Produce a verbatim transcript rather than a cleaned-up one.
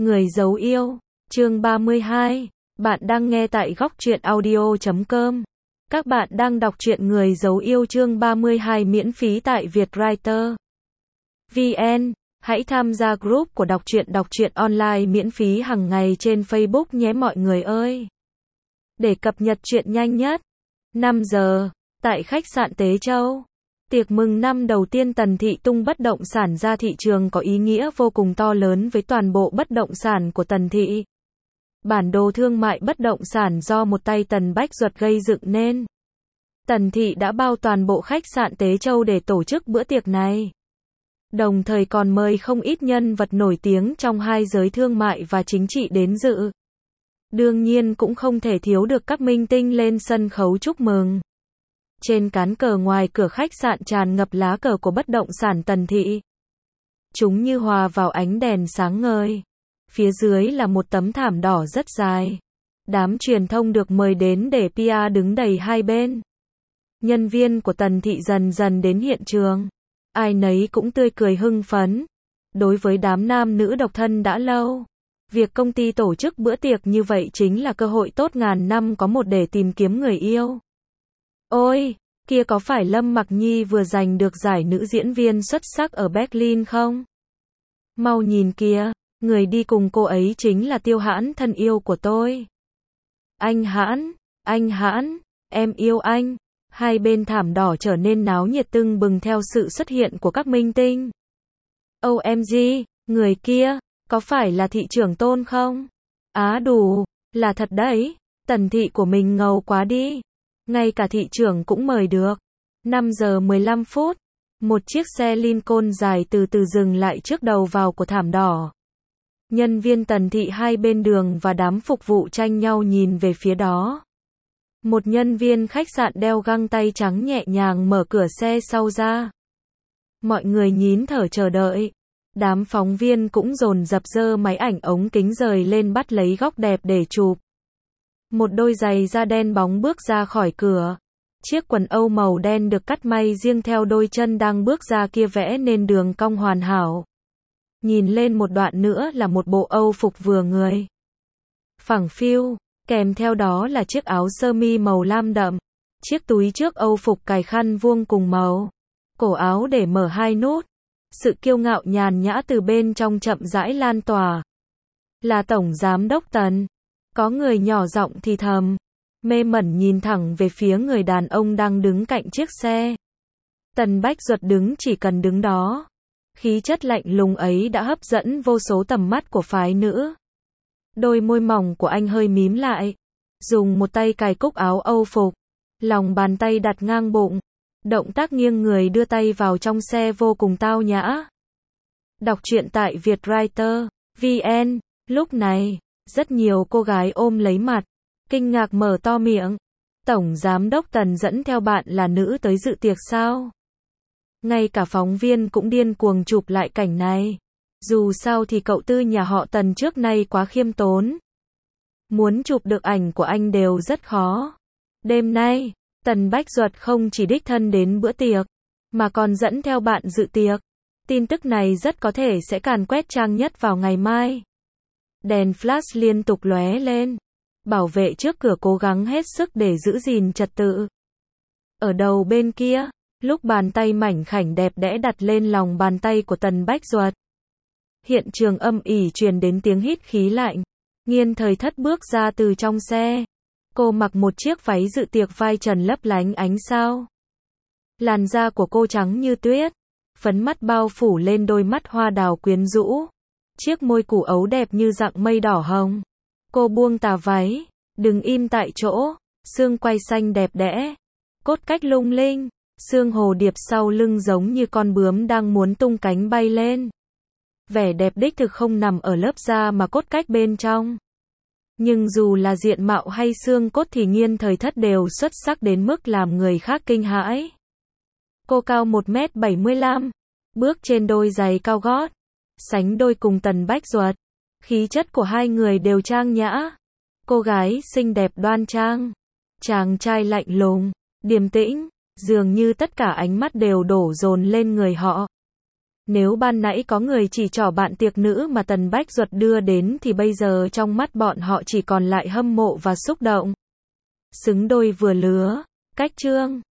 Người giấu yêu, chương ba mươi hai. Bạn đang nghe tại góc truyện audio chấm com. Các bạn đang đọc truyện Người giấu yêu chương ba mươi hai miễn phí tại Vietwriter chấm vn. Hãy tham gia group của đọc truyện đọc truyện online miễn phí hàng ngày trên Facebook nhé mọi người ơi. Để cập nhật truyện nhanh nhất. năm giờ, tại khách sạn Tế Châu. Tiệc mừng năm đầu tiên Tần Thị tung bất động sản ra thị trường có ý nghĩa vô cùng to lớn với toàn bộ bất động sản của Tần Thị. Bản đồ thương mại bất động sản do một tay Tần Bách Duật gây dựng nên. Tần Thị đã bao toàn bộ khách sạn Tế Châu để tổ chức bữa tiệc này. Đồng thời còn mời không ít nhân vật nổi tiếng trong hai giới thương mại và chính trị đến dự. Đương nhiên cũng không thể thiếu được các minh tinh lên sân khấu chúc mừng. Trên cán cờ ngoài cửa khách sạn tràn ngập lá cờ của bất động sản Tần Thị. Chúng như hòa vào ánh đèn sáng ngời. Phía dưới là một tấm thảm đỏ rất dài. Đám truyền thông được mời đến để pê e đứng đầy hai bên. Nhân viên của Tần Thị dần dần đến hiện trường. Ai nấy cũng tươi cười hưng phấn. Đối với đám nam nữ độc thân đã lâu, việc công ty tổ chức bữa tiệc như vậy chính là cơ hội tốt ngàn năm có một để tìm kiếm người yêu. Ôi, kia có phải Lâm Mặc Nhi vừa giành được giải nữ diễn viên xuất sắc ở Berlin không? Mau nhìn kìa, người đi cùng cô ấy chính là Tiêu Hãn thân yêu của tôi. Anh Hãn, anh Hãn, em yêu anh. Hai bên thảm đỏ trở nên náo nhiệt tưng bừng theo sự xuất hiện của các minh tinh. ô em giê, người kia, có phải là thị trưởng Tôn không? Á đủ, là thật đấy, Tần Thị của mình ngầu quá đi. Ngay cả thị trưởng cũng mời được. năm giờ mười lăm phút, một chiếc xe Lincoln dài từ từ dừng lại trước đầu vào của thảm đỏ. Nhân viên Tần Thị hai bên đường và đám phục vụ tranh nhau nhìn về phía đó. Một nhân viên khách sạn đeo găng tay trắng nhẹ nhàng mở cửa xe sau ra. Mọi người nín thở chờ đợi. Đám phóng viên cũng dồn dập giơ máy ảnh ống kính rời lên bắt lấy góc đẹp để chụp. Một đôi giày da đen bóng bước ra khỏi cửa. Chiếc quần âu màu đen được cắt may riêng theo đôi chân đang bước ra kia vẽ nên đường cong hoàn hảo. Nhìn lên một đoạn nữa là một bộ âu phục vừa người. Phẳng phiu, kèm theo đó là chiếc áo sơ mi màu lam đậm. Chiếc túi trước âu phục cài khăn vuông cùng màu. Cổ áo để mở hai nút. Sự kiêu ngạo nhàn nhã từ bên trong chậm rãi lan tỏa. Là Tổng Giám đốc Tần. Có người nhỏ giọng thì thầm, mê mẩn nhìn thẳng về phía người đàn ông đang đứng cạnh chiếc xe. Tần Bách Duật đứng chỉ cần đứng đó. Khí chất lạnh lùng ấy đã hấp dẫn vô số tầm mắt của phái nữ. Đôi môi mỏng của anh hơi mím lại. Dùng một tay cài cúc áo âu phục. Lòng bàn tay đặt ngang bụng. Động tác nghiêng người đưa tay vào trong xe vô cùng tao nhã. Đọc truyện tại Vietwriter chấm vn. Lúc này, rất nhiều cô gái ôm lấy mặt, kinh ngạc mở to miệng. Tổng Giám đốc Tần dẫn theo bạn là nữ tới dự tiệc sao? Ngay cả phóng viên cũng điên cuồng chụp lại cảnh này. Dù sao thì cậu Tư nhà họ Tần trước nay quá khiêm tốn. Muốn chụp được ảnh của anh đều rất khó. Đêm nay, Tần Bách Duật không chỉ đích thân đến bữa tiệc, mà còn dẫn theo bạn dự tiệc. Tin tức này rất có thể sẽ càn quét trang nhất vào ngày mai. Đèn flash liên tục lóe lên. Bảo vệ trước cửa cố gắng hết sức để giữ gìn trật tự. Ở đầu bên kia, lúc bàn tay mảnh khảnh đẹp đẽ đặt lên lòng bàn tay của Tần Bách Duật. Hiện trường âm ỉ truyền đến tiếng hít khí lạnh. Nghiên Thời Thất bước ra từ trong xe. Cô mặc một chiếc váy dự tiệc vai trần lấp lánh ánh sao. Làn da của cô trắng như tuyết. Phấn mắt bao phủ lên đôi mắt hoa đào quyến rũ. Chiếc môi củ ấu đẹp như dạng mây đỏ hồng. Cô buông tà váy, đứng im tại chỗ, xương quai xanh đẹp đẽ, cốt cách lung linh, xương hồ điệp sau lưng giống như con bướm đang muốn tung cánh bay lên. Vẻ đẹp đích thực không nằm ở lớp da mà cốt cách bên trong. Nhưng dù là diện mạo hay xương cốt thì Nghiên Thời Thất đều xuất sắc đến mức làm người khác kinh hãi. Cô cao một mét bảy mươi lăm, bước trên đôi giày cao gót. Sánh đôi cùng Tần Bách Duật. Khí chất của hai người đều trang nhã. Cô gái xinh đẹp đoan trang. Chàng trai lạnh lùng, điềm tĩnh. Dường như tất cả ánh mắt đều đổ dồn lên người họ. Nếu ban nãy có người chỉ trỏ bạn tiệc nữ mà Tần Bách Duật đưa đến thì bây giờ trong mắt bọn họ chỉ còn lại hâm mộ và xúc động. Xứng đôi vừa lứa. Cách chương